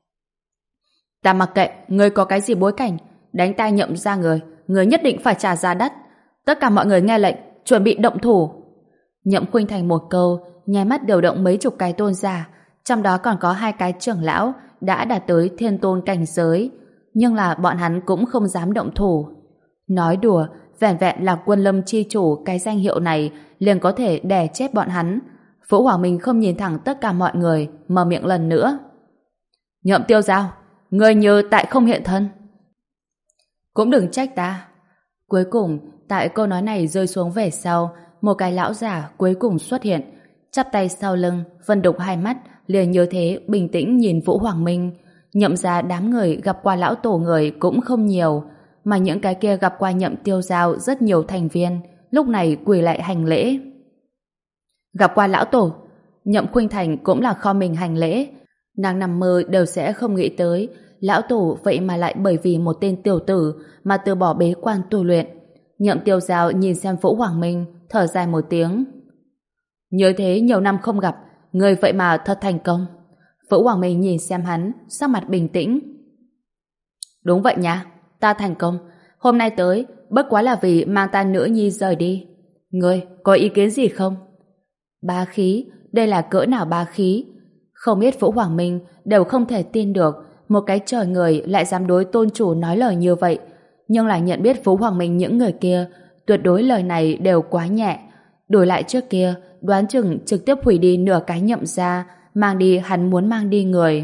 Ta mặc kệ ngươi có cái gì bối cảnh, đánh ta Nhậm ra người, người nhất định phải trả giá đắt. Tất cả mọi người nghe lệnh, chuẩn bị động thủ. Nhậm Khuynh Thành một câu, nháy mắt điều động mấy chục cái tôn giả, trong đó còn có hai cái trưởng lão đã đạt tới thiên tôn cảnh giới, nhưng là bọn hắn cũng không dám động thủ. Nói đùa, vẻn vẹn là Quân Lâm chi chủ cái danh hiệu này liền có thể đè chết bọn hắn. Vũ Hoàng Minh không nhìn thẳng tất cả mọi người, mở miệng lần nữa. Nhậm Tiêu Dao, ngươi như tại không hiện thân. Cũng đừng trách ta. Cuối cùng, tại câu nói này rơi xuống về sau, một cái lão giả cuối cùng xuất hiện, chắp tay sau lưng, vân đục hai mắt, liền như thế bình tĩnh nhìn Vũ Hoàng Minh. Nhậm ra đám người gặp qua lão tổ người cũng không nhiều, mà những cái kia gặp qua Nhậm Tiêu Dao rất nhiều thành viên, lúc này quỳ lại hành lễ. Gặp qua lão tổ, Nhậm Khuynh Thành cũng là kho mình hành lễ. Nàng nằm mơ đều sẽ không nghĩ tới lão tổ vậy mà lại bởi vì một tên tiểu tử mà từ bỏ bế quan tu luyện. Nhậm Tiêu Dao nhìn xem Vũ Hoàng Minh, thở dài một tiếng. Như thế nhiều năm không gặp, Ngươi vậy mà thật thành công. Vũ Hoàng Minh nhìn xem hắn, sắc mặt bình tĩnh. Đúng vậy nha, ta thành công. Hôm nay tới, bất quá là vì mang ta nữ nhi rời đi. Ngươi có ý kiến gì không? Bá khí, đây là cỡ nào bá khí? Không biết Vũ Hoàng Minh đều không thể tin được một cái trời người lại dám đối tôn chủ nói lời như vậy. Nhưng lại nhận biết Vũ Hoàng Minh những người kia, tuyệt đối lời này đều quá nhẹ. Đổi lại trước kia, đoán chừng trực tiếp hủy đi nửa cái Nhậm gia, mang đi hắn muốn mang đi người.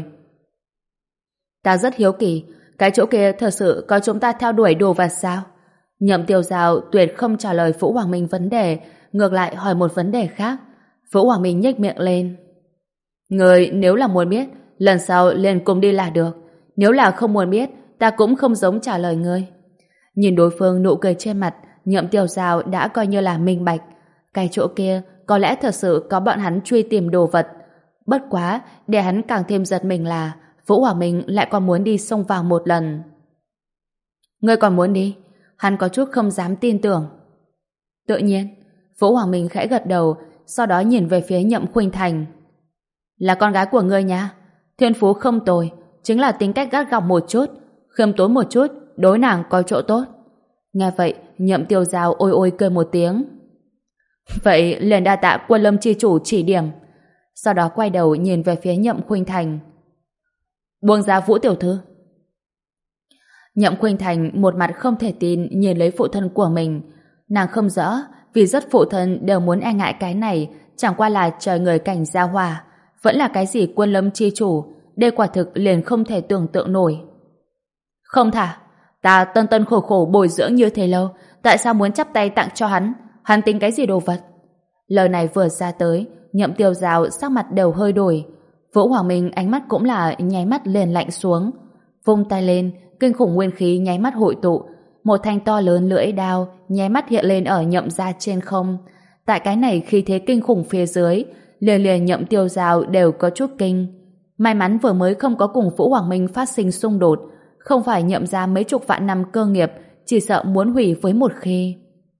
Ta rất hiếu kỳ, cái chỗ kia thật sự có chúng ta theo đuổi đồ vật sao? Nhậm Tiêu Giao tuyệt không trả lời Vũ Hoàng Minh vấn đề, ngược lại hỏi một vấn đề khác. Vũ Hoàng Minh nhếch miệng lên. Người nếu là muốn biết, lần sau liền cùng đi là được. Nếu là không muốn biết, ta cũng không giống trả lời ngươi. Nhìn đối phương nụ cười trên mặt, Nhậm Tiêu Giao đã coi như là minh bạch. Cái chỗ kia có lẽ thật sự có bọn hắn truy tìm đồ vật. Bất quá, để hắn càng thêm giật mình là Vũ Hoàng Minh lại còn muốn đi xông vào một lần. Ngươi còn muốn đi? Hắn có chút không dám tin tưởng. Tự nhiên, Vũ Hoàng Minh khẽ gật đầu, sau đó nhìn về phía Nhậm Khuynh Thành. Là con gái của ngươi nha. Thiên phú không tồi, chính là tính cách gắt gỏng một chút, khiêm tốn một chút, đối nàng có chỗ tốt. Nghe vậy, Nhậm Tiêu Giao ôi ôi cười một tiếng. Vậy liền đa tạ Quân Lâm chi chủ chỉ điểm. Sau đó quay đầu nhìn về phía Nhậm Khuynh Thành. Buông ra Vũ tiểu thư. Nhậm Khuynh Thành một mặt không thể tin nhìn lấy phụ thân của mình. Nàng không rõ, vì rất phụ thân đều muốn e ngại cái này, chẳng qua là trời người cảnh gia hòa, vẫn là cái gì Quân Lâm chi chủ, đây quả thực liền không thể tưởng tượng nổi. Không thả, ta tân tân khổ khổ bồi dưỡng như thế lâu, tại sao muốn chắp tay tặng cho hắn? Hắn tính cái gì đồ vật? Lời này vừa ra tới, Nhậm Tiêu Giao sắc mặt đều hơi đổi. Vũ Hoàng Minh ánh mắt cũng là nháy mắt liền lạnh xuống. Vung tay lên, kinh khủng nguyên khí nháy mắt hội tụ. Một thanh to lớn lưỡi đao nháy mắt hiện lên ở Nhậm gia trên không. Tại cái này khí thế kinh khủng phía dưới, liền liền Nhậm Tiêu Giao đều có chút kinh. May mắn vừa mới không có cùng Vũ Hoàng Minh phát sinh xung đột, không phải Nhậm gia mấy chục vạn năm cơ nghiệp, chỉ sợ muốn hủy với một khi.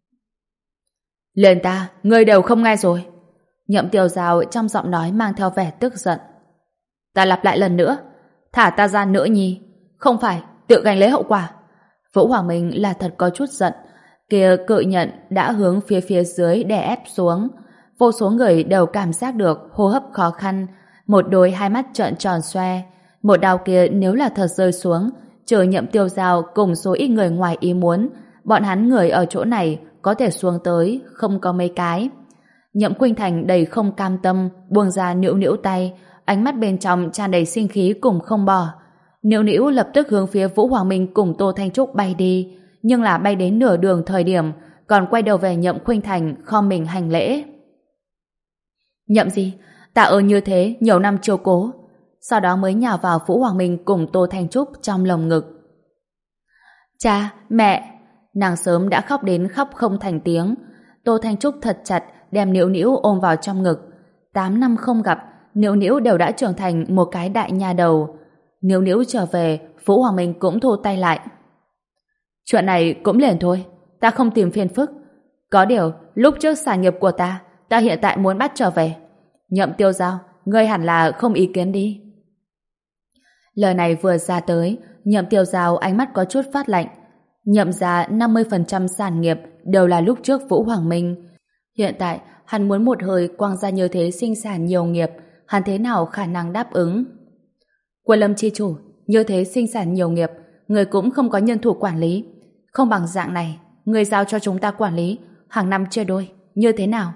Lên ta, ngươi đều không nghe rồi. Nhậm Tiêu Giao trong giọng nói mang theo vẻ tức giận. Ta lặp lại lần nữa, thả ta ra nữa nhi, không phải tự gánh lấy hậu quả. Vũ Hoàng Minh là thật có chút giận, kia cự nhận đã hướng phía phía dưới đè ép xuống. Vô số người đều cảm giác được hô hấp khó khăn, một đôi hai mắt trợn tròn xoe. Một đao kia nếu là thật rơi xuống, trừ Nhậm Tiêu Giao cùng số ít người ngoài ý muốn, bọn hắn người ở chỗ này có thể xuống tới không có mấy cái. Nhậm Khuynh Thành đầy không cam tâm, buông ra nữu nữu tay, ánh mắt bên trong tràn đầy sinh khí cùng không bỏ. Nữu nữu lập tức hướng phía Vũ Hoàng Minh cùng Tô Thanh Trúc bay đi, nhưng là bay đến nửa đường thời điểm, còn quay đầu về Nhậm Khuynh Thành khom mình hành lễ. Nhậm gì? Tạ ơn như thế, nhiều năm chiếu cố. Sau đó mới nhào vào Vũ Hoàng Minh cùng Tô Thanh Trúc trong lồng ngực. Cha, mẹ! Nàng sớm đã khóc đến khóc không thành tiếng. Tô Thanh Trúc thật chặt đem Nữu Nữu ôm vào trong ngực. Tám năm không gặp, Nữu Nữu đều đã trưởng thành một cái đại nha đầu. Nữu Nữu trở về, Vũ Hoàng Minh cũng thu tay lại. Chuyện này cũng liền thôi, ta không tìm phiền phức. Có điều, lúc trước sản nghiệp của ta, ta hiện tại muốn bắt trở về. Nhậm Tiêu Giao, ngươi hẳn là không ý kiến đi. Lời này vừa ra tới, Nhậm Tiêu Giao ánh mắt có chút phát lạnh. Nhậm gia năm mươi phần trăm sản nghiệp đều là lúc trước Vũ Hoàng Minh. Hiện tại, hắn muốn một hơi quăng ra như thế sinh sản nhiều nghiệp, hắn thế nào khả năng đáp ứng? Quân Lâm chi chủ, như thế sinh sản nhiều nghiệp, người cũng không có nhân thủ quản lý. Không bằng dạng này, người giao cho chúng ta quản lý, hàng năm chia đôi, như thế nào?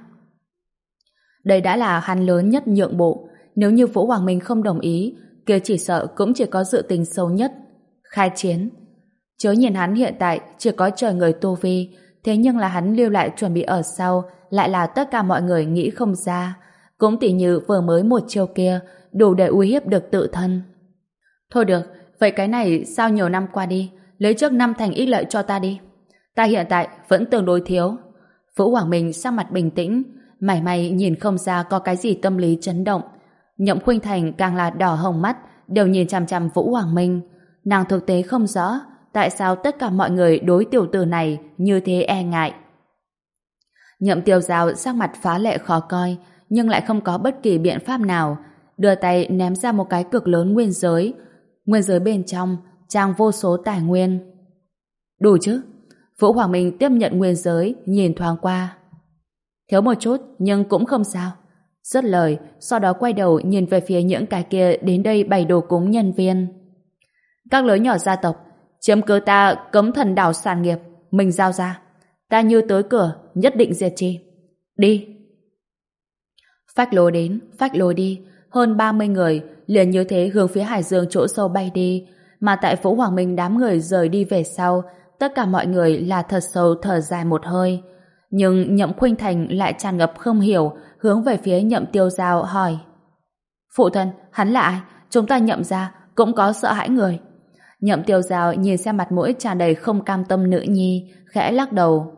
Đây đã là hắn lớn nhất nhượng bộ, nếu như Vũ Hoàng Minh không đồng ý, kia chỉ sợ cũng chỉ có dự tính xấu nhất. Khai chiến. Chớ nhìn hắn hiện tại chỉ có trời người tu vi, thế nhưng là hắn lưu lại chuẩn bị ở sau lại là tất cả mọi người nghĩ không ra. Cũng tỉ như vừa mới một chiêu kia đủ để uy hiếp được tự thân. Thôi được, vậy cái này sao nhiều năm qua đi, lấy trước năm thành ích lợi cho ta đi. Ta hiện tại vẫn tương đối thiếu. Vũ Hoàng Minh sắc mặt bình tĩnh, mảy may nhìn không ra có cái gì tâm lý chấn động. Nhậm Khuynh Thành càng là đỏ hồng mắt, đều nhìn chằm chằm Vũ Hoàng Minh. Nàng thực tế không rõ tại sao tất cả mọi người đối tiểu tử này như thế e ngại. Nhậm Tiêu Giao sắc mặt phá lệ khó coi, nhưng lại không có bất kỳ biện pháp nào, đưa tay ném ra một cái cực lớn nguyên giới. Nguyên giới bên trong trang vô số tài nguyên. Đủ chứ? Vũ Hoàng Minh tiếp nhận nguyên giới, nhìn thoáng qua. Thiếu một chút, nhưng cũng không sao. Dứt lời, sau đó quay đầu nhìn về phía những cái kia đến đây bày đồ cúng nhân viên. Các lớn nhỏ gia tộc, chiếm cứ ta cấm thần đảo sản nghiệp, mình giao ra. Ta như tới cửa, nhất định diệt chi. Đi. Phách lối đến, phách lối đi, hơn ba mươi người liền như thế hướng phía hải dương chỗ sâu bay đi, mà tại Vũ Hoàng Minh đám người rời đi về sau, tất cả mọi người là thật sâu thở dài một hơi. Nhưng Nhậm Khuynh Thành lại tràn ngập không hiểu, hướng về phía Nhậm Tiêu Giao hỏi: Phụ thân, hắn là ai? Chúng ta Nhậm gia cũng có sợ hãi người. Nhậm Tiêu Giao nhìn xem mặt mũi tràn đầy không cam tâm nữ nhi, khẽ lắc đầu.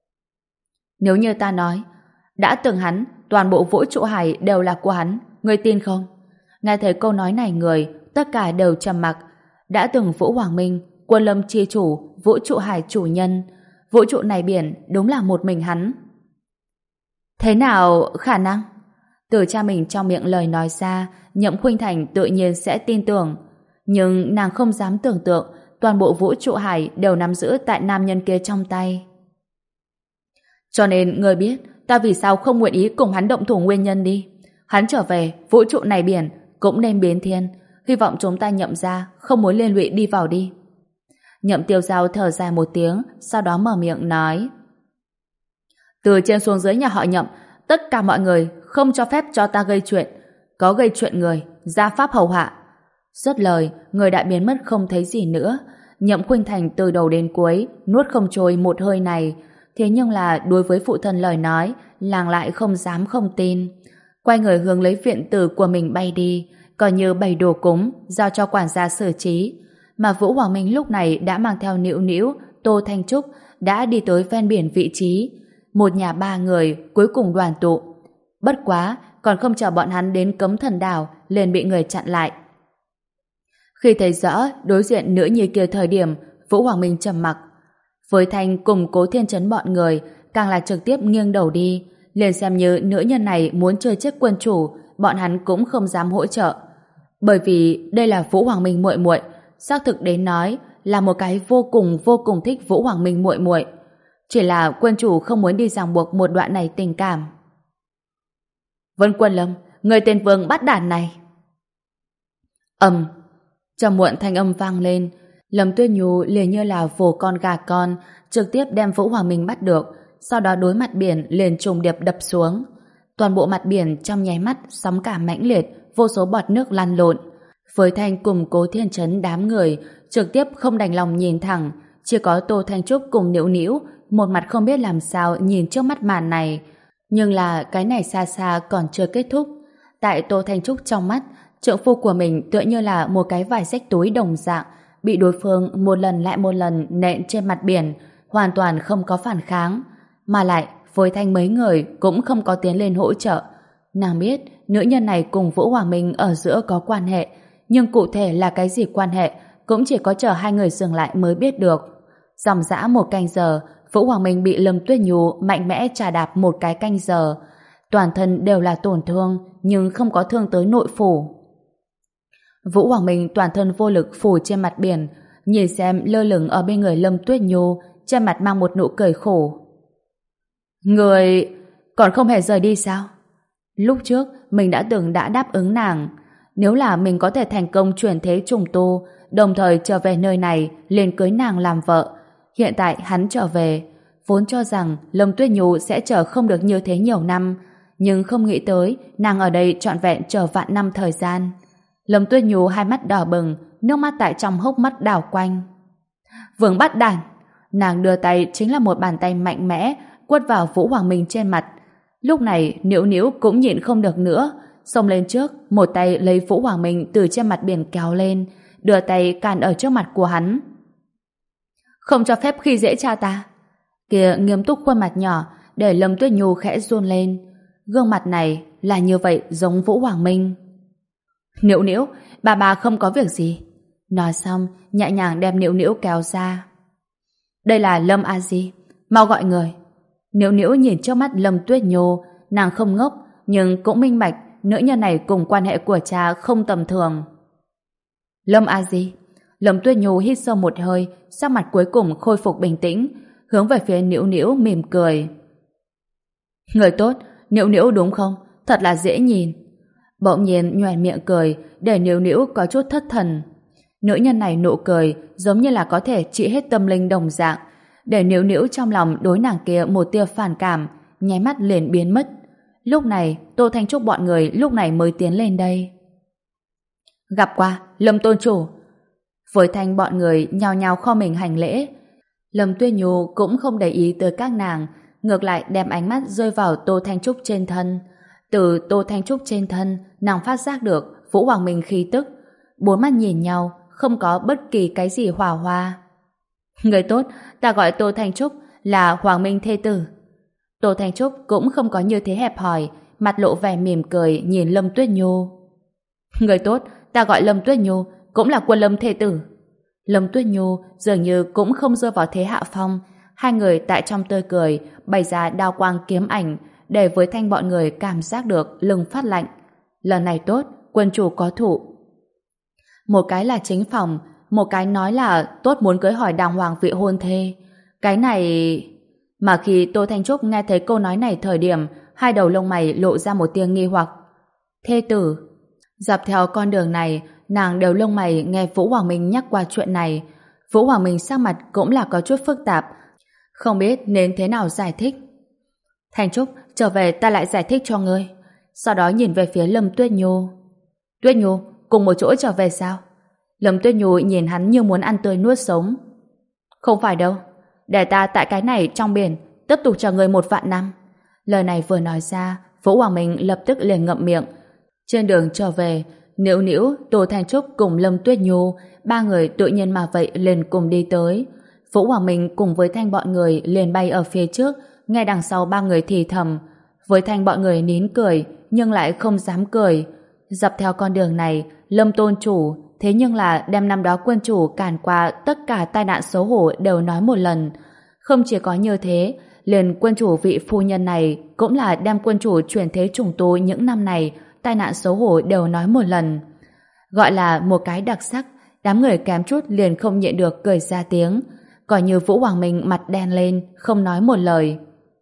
Nếu như ta nói, đã từng hắn, toàn bộ vũ trụ hải đều là của hắn, ngươi tin không? Nghe thấy câu nói này người, tất cả đều trầm mặc. Đã từng Vũ Hoàng Minh, Quân Lâm chi chủ, vũ trụ hải chủ nhân, vũ trụ này biển đúng là một mình hắn. Thế nào khả năng? Từ cha mình trong miệng lời nói ra, Nhậm Khuynh Thành tự nhiên sẽ tin tưởng. Nhưng nàng không dám tưởng tượng toàn bộ vũ trụ hải đều nắm giữ tại nam nhân kia trong tay. Cho nên người biết ta vì sao không nguyện ý cùng hắn động thủ nguyên nhân đi. Hắn trở về, vũ trụ này biển cũng nên biến thiên. Hy vọng chúng ta Nhậm gia không muốn liên lụy đi vào đi. Nhậm Tiêu Giao thở dài một tiếng, sau đó mở miệng nói: Từ trên xuống dưới nhà họ Nhậm, tất cả mọi người không cho phép cho ta gây chuyện. Có gây chuyện người, gia pháp hầu hạ. Dứt lời, người đã biến mất không thấy gì nữa. Nhậm Khuynh Thành từ đầu đến cuối nuốt không trôi một hơi này. Thế nhưng là đối với phụ thân lời nói, làng lại không dám không tin. Quay người hướng lấy viện tử của mình bay đi, coi như bày đồ cúng giao cho quản gia xử trí. Mà Vũ Hoàng Minh lúc này đã mang theo Nữu Nữu, Tô Thanh Trúc đã đi tới ven biển vị trí. Một nhà ba người cuối cùng đoàn tụ. Bất quá, còn không chờ bọn hắn đến cấm thần đảo, liền bị người chặn lại. Khi thấy rõ đối diện nữ nhi kia thời điểm, Vũ Hoàng Minh trầm mặc. Với Thanh cùng Cố Thiên Chấn bọn người, càng là trực tiếp nghiêng đầu đi, liền xem như nữ nhân này muốn chơi chết quân chủ, bọn hắn cũng không dám hỗ trợ. Bởi vì đây là Vũ Hoàng Minh muội muội, xác thực đến nói là một cái vô cùng vô cùng thích Vũ Hoàng Minh muội muội. Chỉ là quân chủ không muốn đi ràng buộc một đoạn này tình cảm. Vân Quân Lâm, người tên Vương bắt đản này. Ầm, trầm muộn thanh âm vang lên, Lâm Tuyết Nhu liền như là vồ con gà con, trực tiếp đem Vũ Hoàng Minh bắt được, sau đó đối mặt biển liền trùng điệp đập xuống. Toàn bộ mặt biển trong nháy mắt sóng cả mãnh liệt, vô số bọt nước lăn lộn. Với Thanh cùng Cố Thiên Chấn đám người trực tiếp không đành lòng nhìn thẳng, chỉ có Tô Thanh Trúc cùng Nữu Nữu một mặt không biết làm sao nhìn trước mắt màn này. Nhưng là cái này xa xa còn chưa kết thúc. Tại Tô Thanh Trúc trong mắt, trượng phu của mình tựa như là một cái vải rách túi đồng dạng, bị đối phương một lần lại một lần nện trên mặt biển, hoàn toàn không có phản kháng. Mà lại, với Thanh mấy người cũng không có tiến lên hỗ trợ. Nàng biết nữ nhân này cùng Vũ Hoàng Minh ở giữa có quan hệ, nhưng cụ thể là cái gì quan hệ cũng chỉ có chờ hai người dừng lại mới biết được. Dòng dã một canh giờ, Vũ Hoàng Minh bị Lâm Tuyết Nhu mạnh mẽ chà đạp một cái canh giờ. Toàn thân đều là tổn thương, nhưng không có thương tới nội phủ. Vũ Hoàng Minh toàn thân vô lực phủ trên mặt biển, nhìn xem lơ lửng ở bên người Lâm Tuyết Nhu, trên mặt mang một nụ cười khổ. Người còn không hề rời đi sao? Lúc trước mình đã từng đã đáp ứng nàng, nếu là mình có thể thành công chuyển thế trùng tu, đồng thời trở về nơi này liền cưới nàng làm vợ. Hiện tại hắn trở về, vốn cho rằng Lâm Tuyết Nhu sẽ chờ không được như thế nhiều năm, nhưng không nghĩ tới nàng ở đây trọn vẹn chờ vạn năm thời gian. Lâm Tuyết Nhu hai mắt đỏ bừng, nước mắt tại trong hốc mắt đảo quanh. Vương bắt đản! Nàng đưa tay chính là một bàn tay mạnh mẽ quất vào Vũ Hoàng Minh trên mặt. Lúc này Nữu Nữu cũng nhịn không được nữa, xông lên trước, một tay lấy Vũ Hoàng Minh từ trên mặt biển kéo lên, đưa tay cản ở trước mặt của hắn. Không cho phép khi dễ cha ta. Kìa nghiêm túc khuôn mặt nhỏ để Lâm Tuyết Nhu khẽ run lên. Gương mặt này là như vậy giống Vũ Hoàng Minh. Nữu Nữu, bà bà không có việc gì. Nói xong, nhẹ nhàng đem Nữu Nữu kéo ra. Đây là Lâm A Di, mau gọi người. Nữu Nữu nhìn trước mắt Lâm Tuyết Nhu, nàng không ngốc, nhưng cũng minh bạch nữ nhân này cùng quan hệ của cha không tầm thường. Lâm A Di. Lâm Tuyết Nhu hít sâu một hơi, sắc mặt cuối cùng khôi phục bình tĩnh, hướng về phía Nữu Nữu mỉm cười. Người tốt, Nữu Nữu đúng không? Thật là dễ nhìn. Bỗng nhiên nhoẻn miệng cười, để Nữu Nữu có chút thất thần. Nữ nhân này nụ cười giống như là có thể trị hết tâm linh đồng dạng, để Nữu Nữu trong lòng đối nàng kia một tia phản cảm, nháy mắt liền biến mất. Lúc này, Tô Thanh Trúc bọn người lúc này mới tiến lên đây. Gặp qua, Lâm tôn chủ. Với Thanh bọn người nhao nhao kho mình hành lễ. Lâm Tuyết Nhu cũng không để ý tới các nàng, ngược lại đem ánh mắt rơi vào Tô Thanh Trúc trên thân. Từ Tô Thanh Trúc trên thân, nàng phát giác được Vũ Hoàng Minh khí tức. Bốn mắt nhìn nhau, không có bất kỳ cái gì hòa hoa. Người tốt, ta gọi Tô Thanh Trúc là Hoàng Minh thê tử. Tô Thanh Trúc cũng không có như thế hẹp hòi, mặt lộ vẻ mỉm cười nhìn Lâm Tuyết Nhu. Người tốt, ta gọi Lâm Tuyết Nhu, cũng là Quân Lâm thê tử. Lâm Tuyết Nhu dường như cũng không rơi vào thế hạ phong. Hai người tại trong tươi cười bày ra đao quang kiếm ảnh, để với Thanh bọn người cảm giác được lưng phát lạnh. Lần này tốt, quân chủ có thụ. Một cái là chính phòng, một cái nói là tốt muốn cưới hỏi đàng hoàng vị hôn thê. Cái này... Mà khi Tô Thanh Trúc nghe thấy câu nói này thời điểm, hai đầu lông mày lộ ra một tia nghi hoặc. Thê tử. Dọc theo con đường này, nàng đều lông mày nghe Vũ Hoàng Minh nhắc qua chuyện này. Vũ Hoàng Minh sắc mặt cũng là có chút phức tạp, không biết nên thế nào giải thích. Thanh Trúc, trở về ta lại giải thích cho ngươi. Sau đó nhìn về phía Lâm Tuyết Nhu. Tuyết Nhu, cùng một chỗ trở về sao? Lâm Tuyết Nhu nhìn hắn như muốn ăn tươi nuốt sống. Không phải đâu, để ta tại cái này trong biển tiếp tục chờ ngươi một vạn năm. Lời này vừa nói ra, Vũ Hoàng Minh lập tức liền ngậm miệng. Trên đường trở về, Nữu Nữu, Tô Thanh Trúc cùng Lâm Tuyết Nhu, ba người tự nhiên mà vậy liền cùng đi tới. Vũ Hoàng Minh cùng với Thanh bọn người liền bay ở phía trước, nghe đằng sau ba người thì thầm. Với Thanh bọn người nín cười, nhưng lại không dám cười. Dọc theo con đường này, Lâm tôn chủ, thế nhưng là đem năm đó quân chủ cản qua tất cả tai nạn xấu hổ đều nói một lần. Không chỉ có như thế, liền quân chủ vị phu nhân này cũng là đem quân chủ chuyển thế trùng tu những năm này, tai nạn xấu hổ đều nói một lần. Gọi là một cái đặc sắc, đám người kém chút liền không nhịn được cười ra tiếng, coi như Vũ Hoàng Minh mặt đen lên, không nói một lời.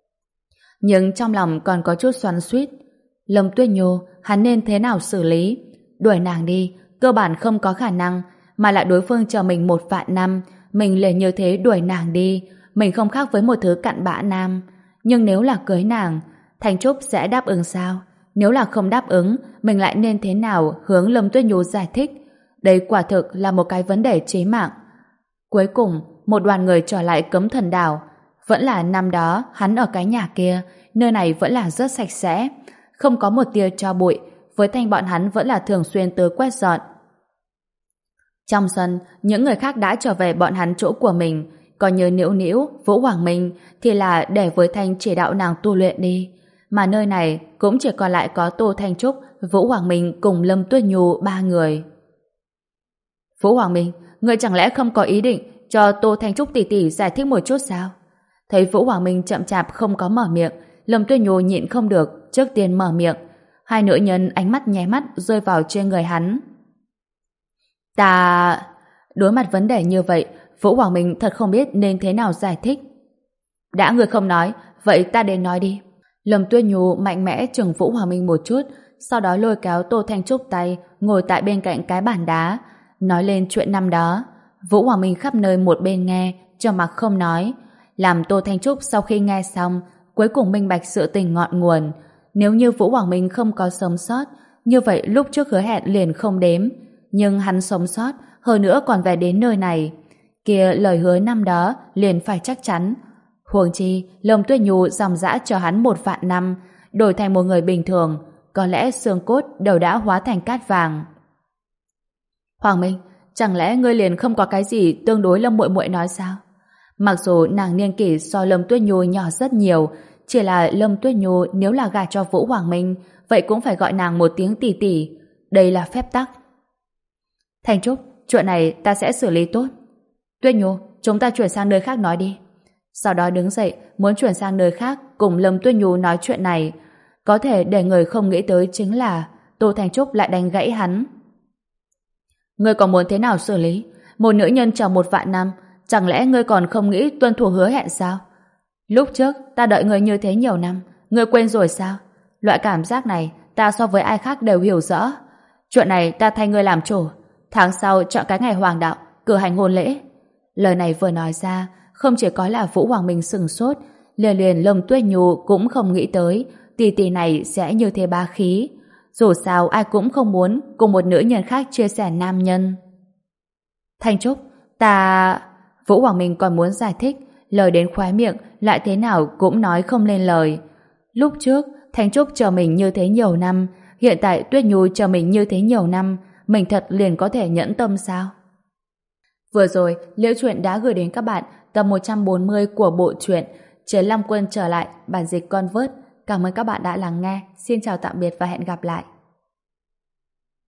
Nhưng trong lòng còn có chút xoắn xuýt. Lâm Tuyết Nhu, hắn nên thế nào xử lý? Đuổi nàng đi, cơ bản không có khả năng, mà lại đối phương chờ mình một vạn năm, mình liền như thế đuổi nàng đi, mình không khác với một thứ cặn bã nam. Nhưng nếu là cưới nàng, Thanh Trúc sẽ đáp ứng sao? Nếu là không đáp ứng, mình lại nên thế nào hướng Lâm Tuyết Nhu giải thích? Đây quả thực là một cái vấn đề chí mạng. Cuối cùng, một đoàn người trở lại Cấm Thần Đảo. Vẫn là năm đó hắn ở cái nhà kia, nơi này vẫn là rất sạch sẽ, không có một tia tro bụi, với Thanh bọn hắn vẫn là thường xuyên tới quét dọn. Trong sân, những người khác đã trở về bọn hắn chỗ của mình, còn như Nữu Nữu, Vũ Hoàng Minh thì là để với Thanh chỉ đạo nàng tu luyện đi. Mà nơi này cũng chỉ còn lại có Tô Thanh Trúc, Vũ Hoàng Minh cùng Lâm Tuyết Nhu ba người. Vũ Hoàng Minh, ngươi chẳng lẽ không có ý định cho Tô Thanh Trúc tỷ tỷ giải thích một chút sao? Thấy Vũ Hoàng Minh chậm chạp không có mở miệng, Lâm Tuyết Nhu nhịn không được, trước tiên mở miệng. Hai nữ nhân ánh mắt nháy mắt rơi vào trên người hắn. Ta... Đối mặt vấn đề như vậy, Vũ Hoàng Minh thật không biết nên thế nào giải thích. Đã ngươi không nói, vậy ta đến nói đi. Lâm Tuyết Nhu mạnh mẽ chừng Vũ Hoàng Minh một chút, sau đó lôi kéo Tô Thanh Trúc tay, ngồi tại bên cạnh cái bàn đá, nói lên chuyện năm đó. Vũ Hoàng Minh khắp nơi một bên nghe, trầm mặc không nói, làm Tô Thanh Trúc sau khi nghe xong, cuối cùng minh bạch sự tình ngọn nguồn. Nếu như Vũ Hoàng Minh không có sống sót, như vậy lúc trước hứa hẹn liền không đếm, nhưng hắn sống sót, hơn nữa còn về đến nơi này, kia lời hứa năm đó liền phải chắc chắn. Huống chi, Lâm Tuyết Nhu dòng dã chờ hắn một vạn năm, đổi thành một người bình thường, có lẽ xương cốt đều đã hóa thành cát vàng. Hoàng Minh, chẳng lẽ ngươi liền không có cái gì tương đối Lâm muội muội nói sao? Mặc dù nàng niên kỷ so Lâm Tuyết Nhu nhỏ rất nhiều, chỉ là Lâm Tuyết Nhu nếu là gả cho Vũ Hoàng Minh, vậy cũng phải gọi nàng một tiếng tỷ tỷ. Đây là phép tắc. Thanh Trúc, chuyện này ta sẽ xử lý tốt. Tuyết Nhu, chúng ta chuyển sang nơi khác nói đi. Sau đó đứng dậy, muốn chuyển sang nơi khác cùng Lâm Tuyết Nhu nói chuyện này. Có thể để người không nghĩ tới chính là Tô Thanh Trúc lại đánh gãy hắn. Ngươi còn muốn thế nào xử lý? Một nữ nhân chờ một vạn năm, chẳng lẽ ngươi còn không nghĩ tuân thủ hứa hẹn sao? Lúc trước ta đợi ngươi như thế nhiều năm, ngươi quên rồi sao? Loại cảm giác này ta so với ai khác đều hiểu rõ. Chuyện này ta thay ngươi làm chủ. Tháng sau chọn cái ngày hoàng đạo, cử hành hôn lễ. Lời này vừa nói ra, không chỉ có là Vũ Hoàng Minh sừng sốt, liền liền Lâm Tuyết Nhu cũng không nghĩ tới tỷ tỷ này sẽ như thế bá khí. Dù sao ai cũng không muốn cùng một nữ nhân khác chia sẻ nam nhân. Thanh Trúc, ta... Vũ Hoàng Minh còn muốn giải thích, lời đến khóe miệng lại thế nào cũng nói không lên lời. Lúc trước, Thanh Trúc chờ mình như thế nhiều năm, hiện tại Tuyết Nhu chờ mình như thế nhiều năm, mình thật liền có thể nhẫn tâm sao? Vừa rồi, Liễu Chuyện đã gửi đến các bạn tập một trăm bốn mươi của bộ truyện Chiến Long Quân trở lại, bản dịch Con Vớt. Cảm ơn các bạn đã lắng nghe. Xin chào tạm biệt và hẹn gặp lại.